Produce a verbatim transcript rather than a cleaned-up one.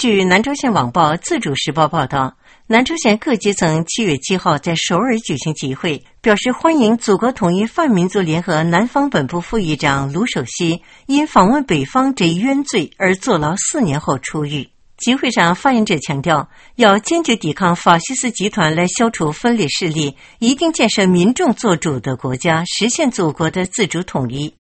据南朝鲜网报自主时报报道，南朝鲜各阶层七月七号在首尔举行集会，表示欢迎祖国统一泛民族联合南方本部副议长卢守熙因访问北方这一冤罪而坐牢四年后出狱。集会上，发言者强调，要坚决抵抗法西斯集团来消除分裂势力，一定建设民众做主的国家，实现祖国的自主统一。